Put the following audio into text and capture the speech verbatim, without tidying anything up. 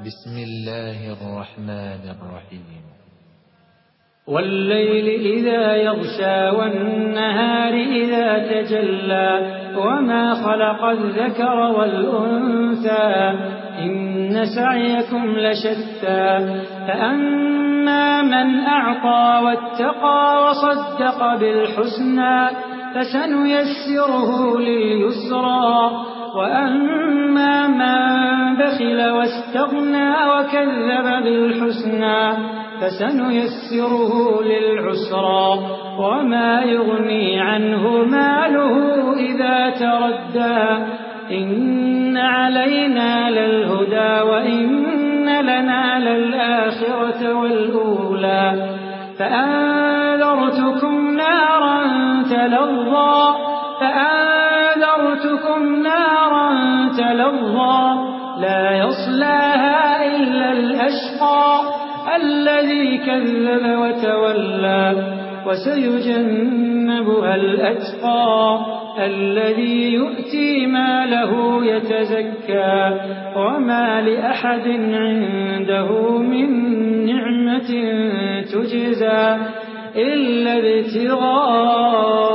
بسم الله الرحمن الرحيم والليل إذا يغشى والنهار إذا تجلى وما خلق الذكر والأنثى إن سعيكم لشتى فأما من أعطى واتقى وصدق بالحسنى فسنيسره لليسرى وأما من بخل واستغنى وكذب بالحسنى فسنيسره للعسرى وما يغني عنه ماله إذا تردى إن علينا للهدى وإن لنا للآخرة والأولى فأنذرتكم نارا تلظى فأنذرتكم نارا تلظى لا يصلاها إلا الأشقى الذي كذب وتولى وسيجنبها الأتقى الذي يؤتي ماله يتزكى وما لأحد عنده من نعمة تجزى إلا ابتغاء